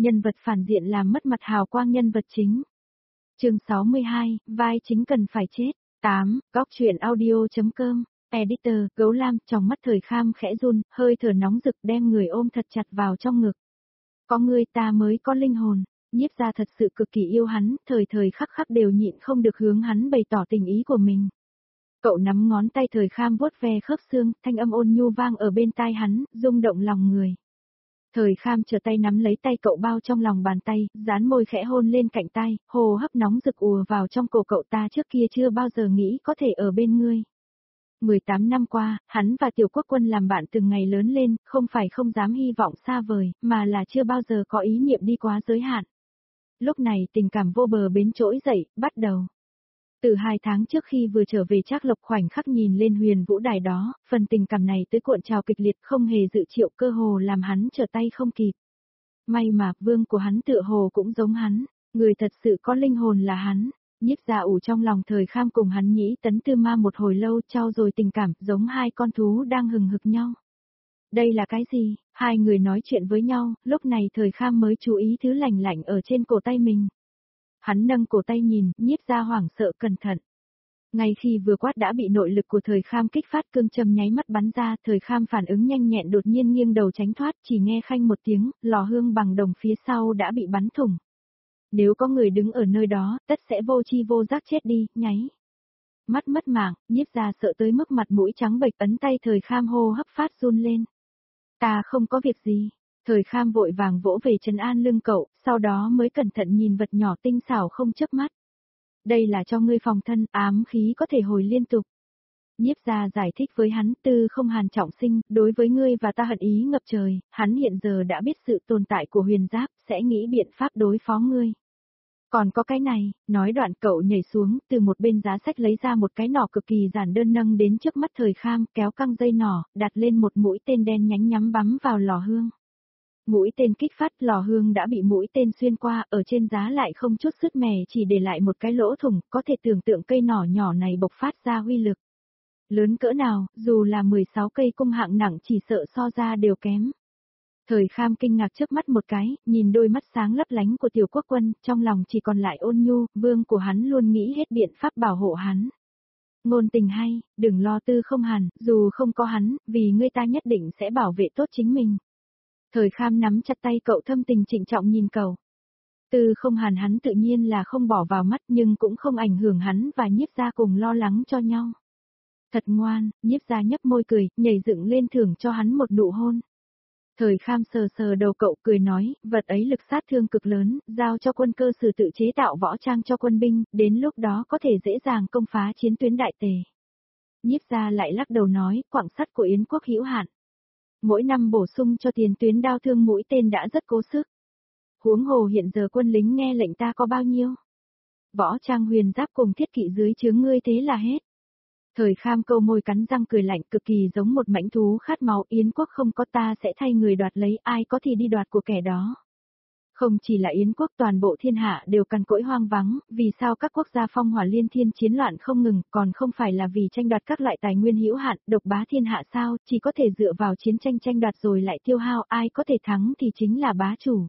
nhân vật phản diện làm mất mặt hào quang nhân vật chính. Chương 62, vai chính cần phải chết. 8, góc truyện audio.com. Editor, Gấu Lam, trong mắt Thời Kham khẽ run, hơi thở nóng rực đem người ôm thật chặt vào trong ngực. Có người ta mới có linh hồn. Nhiếp Gia thật sự cực kỳ yêu hắn, thời thời khắc khắc đều nhịn không được hướng hắn bày tỏ tình ý của mình. Cậu nắm ngón tay Thời Kham vuốt ve khớp xương, thanh âm ôn nhu vang ở bên tai hắn, rung động lòng người. Thời Kham trở tay nắm lấy tay cậu bao trong lòng bàn tay, dán môi khẽ hôn lên cạnh tai, hô hấp nóng rực ùa vào trong cổ cậu. Ta trước kia chưa bao giờ nghĩ có thể ở bên ngươi. 18 năm qua, hắn và Tiểu Quốc Quân làm bạn từng ngày lớn lên, không phải không dám hy vọng xa vời, mà là chưa bao giờ có ý niệm đi quá giới hạn. Lúc này tình cảm vô bờ bến trỗi dậy, bắt đầu. Từ 2 tháng trước khi vừa trở về Trác Lộc khoảnh khắc nhìn lên huyền vũ đài đó, phần tình cảm này tới cuộn trào kịch liệt không hề dự triệu, cơ hồ làm hắn trở tay không kịp. May mà, vương của hắn tựa hồ cũng giống hắn, người thật sự có linh hồn là hắn. Nhiếp Gia ủ trong lòng Thời Kham cùng hắn Nhĩ Tấn Tư Ma một hồi lâu, trao dồi tình cảm, giống hai con thú đang hừng hực nhau. Đây là cái gì? Hai người nói chuyện với nhau, lúc này Thời Kham mới chú ý thứ lạnh lạnh ở trên cổ tay mình. Hắn nâng cổ tay nhìn, Nhiếp Gia hoảng sợ cẩn thận. Ngay khi vừa quát đã bị nội lực của Thời Kham kích phát, cương châm nháy mắt bắn ra, Thời Kham phản ứng nhanh nhẹn đột nhiên nghiêng đầu tránh thoát, chỉ nghe khanh một tiếng, lò hương bằng đồng phía sau đã bị bắn thủng. Nếu có người đứng ở nơi đó, tất sẽ vô chi vô giác chết đi, nháy. Mắt mất mạng, Nhiếp Gia sợ tới mức mặt mũi trắng bệch, ấn tay Thời Kham hô hấp phát run lên. Ta không có việc gì. Thời Kham vội vàng vỗ về trấn an lưng cậu, sau đó mới cẩn thận nhìn vật nhỏ tinh xảo không chớp mắt. Đây là cho ngươi phòng thân, ám khí có thể hồi liên tục. Nhiếp Gia giải thích với hắn, Tư Không Hàn trọng sinh, đối với ngươi và ta hận ý ngập trời, hắn hiện giờ đã biết sự tồn tại của huyền giáp, sẽ nghĩ biện pháp đối phó ngươi. Còn có cái này, nói đoạn cậu nhảy xuống, từ một bên giá sách lấy ra một cái nỏ cực kỳ giản đơn nâng đến trước mắt Thời Kham, kéo căng dây nỏ, đặt lên một mũi tên đen nhánh nhắm bắm vào lò hương. Mũi tên kích phát, lò hương đã bị mũi tên xuyên qua, ở trên giá lại không chút sứt mẻ, chỉ để lại một cái lỗ thủng, có thể tưởng tượng cây nỏ nhỏ này bộc phát ra uy lực. Lớn cỡ nào, dù là 16 cây cung hạng nặng chỉ sợ so ra đều kém. Thời Kham kinh ngạc trước mắt một cái, nhìn đôi mắt sáng lấp lánh của Tiểu Quốc Quân, trong lòng chỉ còn lại ôn nhu, vương của hắn luôn nghĩ hết biện pháp bảo hộ hắn. Ngôn tình hay, đừng lo Tư Không Hàn, dù không có hắn, vì ngươi ta nhất định sẽ bảo vệ tốt chính mình. Thời Kham nắm chặt tay cậu, thâm tình trịnh trọng nhìn cậu. Tư Không Hàn hắn tự nhiên là không bỏ vào mắt, nhưng cũng không ảnh hưởng hắn và Nhiếp Gia cùng lo lắng cho nhau. Thật ngoan, Nhiếp Gia nhấp môi cười, nhảy dựng lên thưởng cho hắn một nụ hôn. Thời Kham sờ sờ đầu cậu cười nói, vật ấy lực sát thương cực lớn, giao cho quân cơ sử tự chế tạo võ trang cho quân binh, đến lúc đó có thể dễ dàng công phá chiến tuyến đại tề. Nhiếp Gia lại lắc đầu nói, quặng sắt của Yến quốc hữu hạn. Mỗi năm bổ sung cho tiền tuyến đao thương mũi tên đã rất cố sức. Huống hồ hiện giờ quân lính nghe lệnh ta có bao nhiêu? Võ trang huyền giáp cùng thiết kỵ dưới chướng ngươi thế là hết. Thời Kham câu môi cắn răng cười lạnh, cực kỳ giống một mãnh thú khát máu. Yến quốc không có, ta sẽ thay người đoạt lấy, ai có thì đi đoạt của kẻ đó. Không chỉ là Yến quốc, toàn bộ thiên hạ đều cằn cỗi hoang vắng, vì sao các quốc gia phong hỏa liên thiên chiến loạn không ngừng, còn không phải là vì tranh đoạt các loại tài nguyên hữu hạn, độc bá thiên hạ sao, chỉ có thể dựa vào chiến tranh tranh đoạt rồi lại tiêu hao, ai có thể thắng thì chính là bá chủ.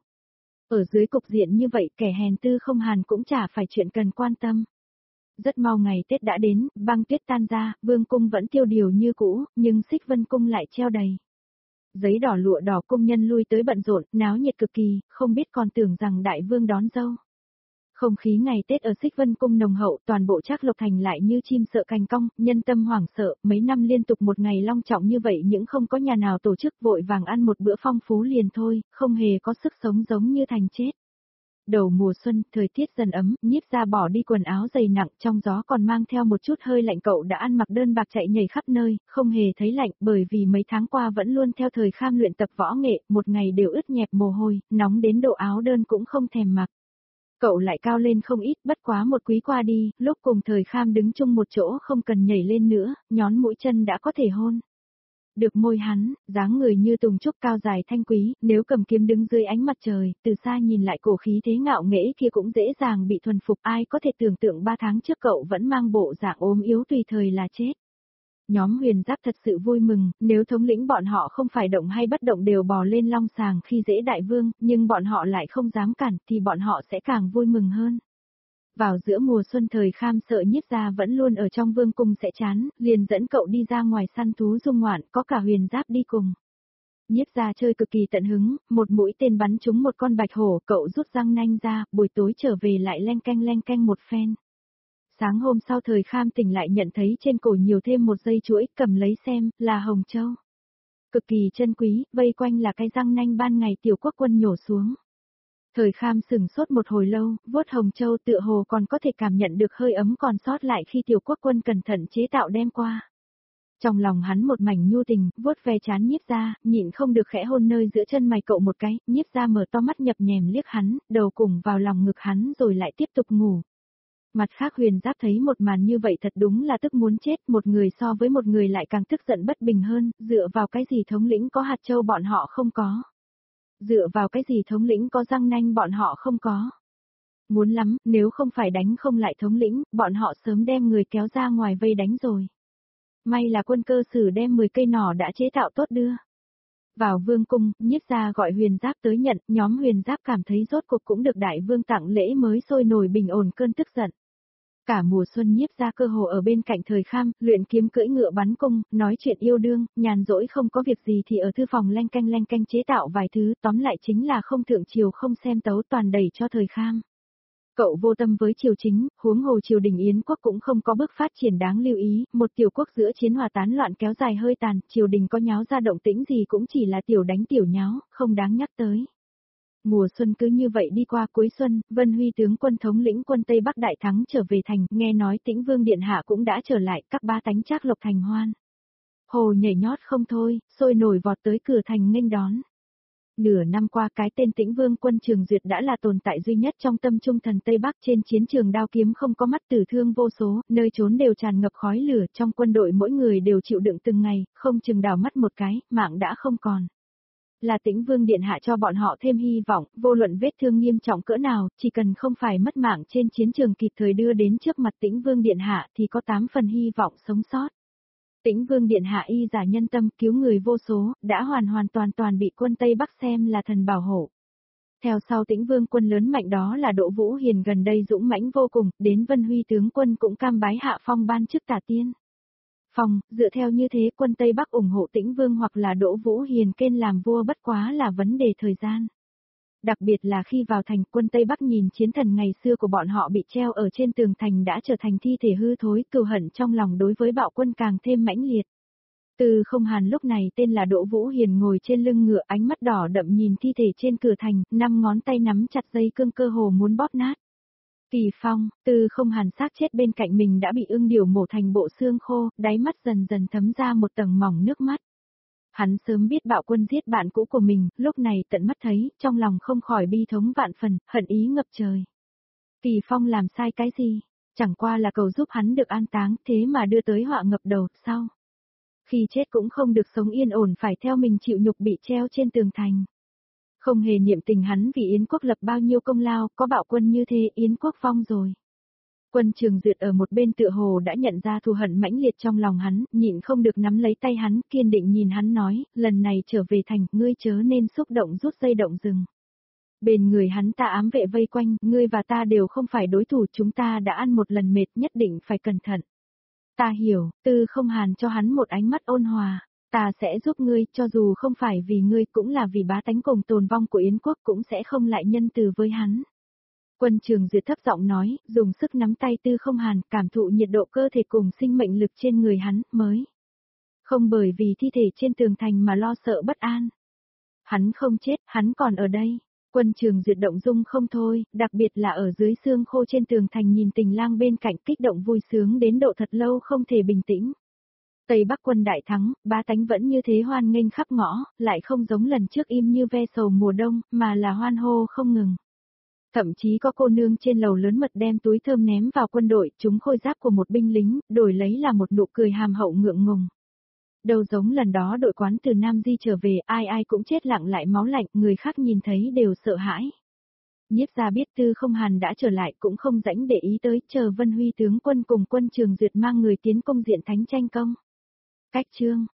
Ở dưới cục diện như vậy, kẻ hèn Tư Không Hàn cũng chả phải chuyện cần quan tâm. Rất mau ngày Tết đã đến, băng tuyết tan ra, vương cung vẫn tiêu điều như cũ, nhưng Xích Vân cung lại treo đầy. Giấy đỏ lụa đỏ, công nhân lui tới bận rộn, náo nhiệt cực kỳ, không biết còn tưởng rằng đại vương đón dâu. Không khí ngày Tết ở Xích Vân cung nồng hậu, toàn bộ Trác Lộc thành lại như chim sợ cành cong, nhân tâm hoảng sợ, mấy năm liên tục một ngày long trọng như vậy những không có nhà nào tổ chức, vội vàng ăn một bữa phong phú liền thôi, không hề có sức sống, giống như thành chết. Đầu mùa xuân, thời tiết dần ấm, Nhiếp Gia bỏ đi quần áo dày nặng, trong gió còn mang theo một chút hơi lạnh, cậu đã ăn mặc đơn bạc chạy nhảy khắp nơi, không hề thấy lạnh, bởi vì mấy tháng qua vẫn luôn theo Thời Kham luyện tập võ nghệ, một ngày đều ướt nhẹp mồ hôi, nóng đến độ áo đơn cũng không thèm mặc. Cậu lại cao lên không ít, bất quá một quý qua đi, lúc cùng Thời Kham đứng chung một chỗ không cần nhảy lên nữa, nhón mũi chân đã có thể hôn. Được môi hắn, dáng người như tùng trúc cao dài thanh quý, nếu cầm kiếm đứng dưới ánh mặt trời, từ xa nhìn lại cổ khí thế ngạo nghễ kia cũng dễ dàng bị thuần phục, ai có thể tưởng tượng 3 tháng trước cậu vẫn mang bộ dạng ốm yếu tùy thời là chết. Nhóm Huyền Giáp thật sự vui mừng, nếu thống lĩnh bọn họ không phải động hay bất động đều bò lên long sàng khi dễ đại vương, nhưng bọn họ lại không dám cản thì bọn họ sẽ càng vui mừng hơn. Vào giữa mùa xuân thời Kham sợ Nhiếp gia vẫn luôn ở trong vương cung sẽ chán, liền dẫn cậu đi ra ngoài săn thú dung ngoạn, có cả Huyền Giáp đi cùng. Nhiếp gia chơi cực kỳ tận hứng, một mũi tên bắn trúng một con bạch hổ, cậu rút răng nanh ra, buổi tối trở về lại len canh một phen. Sáng hôm sau thời Kham tỉnh lại nhận thấy trên cổ nhiều thêm một dây chuỗi, cầm lấy xem, là hồng châu. Cực kỳ chân quý, vây quanh là cái răng nanh ban ngày tiểu quốc quân nhổ xuống. Thời Kham sừng sốt một hồi lâu, vuốt hồng châu tựa hồ còn có thể cảm nhận được hơi ấm còn sót lại khi tiểu quốc quân cẩn thận chế tạo đem qua. Trong lòng hắn một mảnh nhu tình, vuốt ve trán Nhiếp gia, nhịn không được khẽ hôn nơi giữa chân mày cậu một cái, Nhiếp gia mở to mắt nhập nhèm liếc hắn, đầu cùng vào lòng ngực hắn rồi lại tiếp tục ngủ. Mặt khác Huyền Giáp thấy một màn như vậy thật đúng là tức muốn chết, một người so với một người lại càng tức giận bất bình hơn, dựa vào cái gì thống lĩnh có hạt châu bọn họ không có. Dựa vào cái gì thống lĩnh có răng nanh bọn họ không có. Muốn lắm, nếu không phải đánh không lại thống lĩnh, bọn họ sớm đem người kéo ra ngoài vây đánh rồi. May là quân cơ sử đem 10 cây nỏ đã chế tạo tốt đưa. Vào vương cung, Nhiếp gia gọi Huyền Giáp tới nhận, nhóm Huyền Giáp cảm thấy rốt cuộc cũng được đại vương tặng lễ mới sôi nổi bình ổn cơn tức giận. Cả mùa xuân Nhiếp gia cơ hồ ở bên cạnh thời Kham, luyện kiếm cưỡi ngựa bắn cung, nói chuyện yêu đương, nhàn rỗi không có việc gì thì ở thư phòng len canh chế tạo vài thứ, tóm lại chính là không thượng triều không xem tấu toàn đẩy cho thời Kham. Cậu vô tâm với triều chính, huống hồ triều đình Yến quốc cũng không có bước phát triển đáng lưu ý, một tiểu quốc giữa chiến hòa tán loạn kéo dài hơi tàn, triều đình có nháo ra động tĩnh gì cũng chỉ là tiểu đánh tiểu nháo, không đáng nhắc tới. Mùa xuân cứ như vậy đi qua, cuối xuân, Vân Huy tướng quân thống lĩnh quân Tây Bắc đại thắng trở về thành, nghe nói Tĩnh Vương điện hạ cũng đã trở lại, các ba tánh Trác Lộc thành hoan. Hồ nhảy nhót không thôi, sôi nổi vọt tới cửa thành nghênh đón. Nửa năm qua cái tên Tĩnh Vương quân Trường Duyệt đã là tồn tại duy nhất trong tâm trung thần Tây Bắc, trên chiến trường đao kiếm không có mắt tử thương vô số, nơi trốn đều tràn ngập khói lửa, trong quân đội mỗi người đều chịu đựng từng ngày, không chừng đào mắt một cái, mạng đã không còn. Là Tĩnh Vương điện hạ cho bọn họ thêm hy vọng, vô luận vết thương nghiêm trọng cỡ nào, chỉ cần không phải mất mạng trên chiến trường kịp thời đưa đến trước mặt Tĩnh Vương điện hạ thì có 8 phần hy vọng sống sót. Tĩnh Vương điện hạ y giả nhân tâm, cứu người vô số, đã hoàn toàn bị quân Tây Bắc xem là thần bảo hộ. Theo sau Tĩnh Vương quân lớn mạnh đó là Đỗ Vũ Hiền, gần đây dũng mãnh vô cùng, đến Vân Huy tướng quân cũng cam bái hạ phong ban chức tả tiên. Phong, dựa theo như thế quân Tây Bắc ủng hộ Tĩnh Vương hoặc là Đỗ Vũ Hiền kên làm vua bất quá là vấn đề thời gian. Đặc biệt là khi vào thành, quân Tây Bắc nhìn chiến thần ngày xưa của bọn họ bị treo ở trên tường thành đã trở thành thi thể hư thối, cừu hận trong lòng đối với bạo quân càng thêm mãnh liệt. Từ Không Hàn lúc này tên là Đỗ Vũ Hiền ngồi trên lưng ngựa, ánh mắt đỏ đậm nhìn thi thể trên cửa thành, 5 ngón tay nắm chặt dây cương cơ hồ muốn bóp nát. Kỳ Phong, Từ Không Hàn xác chết bên cạnh mình đã bị ưng điểu mổ thành bộ xương khô, đáy mắt dần dần thấm ra một tầng mỏng nước mắt. Hắn sớm biết bạo quân giết bạn cũ của mình, lúc này tận mắt thấy, trong lòng không khỏi bi thống vạn phần, hận ý ngập trời. Kỳ Phong làm sai cái gì? Chẳng qua là cầu giúp hắn được an táng, thế mà đưa tới họa ngập đầu, sao? Khi chết cũng không được sống yên ổn, phải theo mình chịu nhục bị treo trên tường thành. Không hề niệm tình hắn vì Yến quốc lập bao nhiêu công lao, có bạo quân như thế Yến quốc vong rồi. Quân Trường Duyệt ở một bên tựa hồ đã nhận ra thù hận mãnh liệt trong lòng hắn, nhịn không được nắm lấy tay hắn, kiên định nhìn hắn nói, lần này trở về thành, ngươi chớ nên xúc động rút dây động rừng. Bên người hắn ta ám vệ vây quanh, ngươi và ta đều không phải đối thủ, chúng ta đã ăn một lần mệt, nhất định phải cẩn thận. Ta hiểu, Tư Không Hàn cho hắn một ánh mắt ôn hòa, ta sẽ giúp ngươi, cho dù không phải vì ngươi cũng là vì bá tánh cùng tồn vong của Yến quốc cũng sẽ không lại nhân từ với hắn. Quân Trường Duyệt thấp giọng nói, dùng sức nắm tay Tư Không Hàn, cảm thụ nhiệt độ cơ thể cùng sinh mệnh lực trên người hắn, mới. Không bởi vì thi thể trên tường thành mà lo sợ bất an. Hắn không chết, hắn còn ở đây. Quân Trường Duyệt động dung không thôi, đặc biệt là ở dưới xương khô trên tường thành nhìn Tình Lang bên cạnh, kích động vui sướng đến độ thật lâu không thể bình tĩnh. Tây Bắc quân đại thắng, bá tánh vẫn như thế hoan nghênh khắp ngõ, lại không giống lần trước im như ve sầu mùa đông, mà là hoan hô không ngừng. Thậm chí có cô nương trên lầu lớn mật đem túi thơm ném vào quân đội, trúng khôi giáp của một binh lính, đổi lấy là một nụ cười hàm hậu ngượng ngùng. Đâu giống lần đó đội quán từ Nam Di trở về, ai ai cũng chết lặng lại máu lạnh, người khác nhìn thấy đều sợ hãi. Nhiếp gia biết Tư Không Hàn đã trở lại cũng không rảnh để ý tới, chờ Vân Huy tướng quân cùng Quân Trường Duyệt mang người tiến công diện thánh tranh công. Cách chương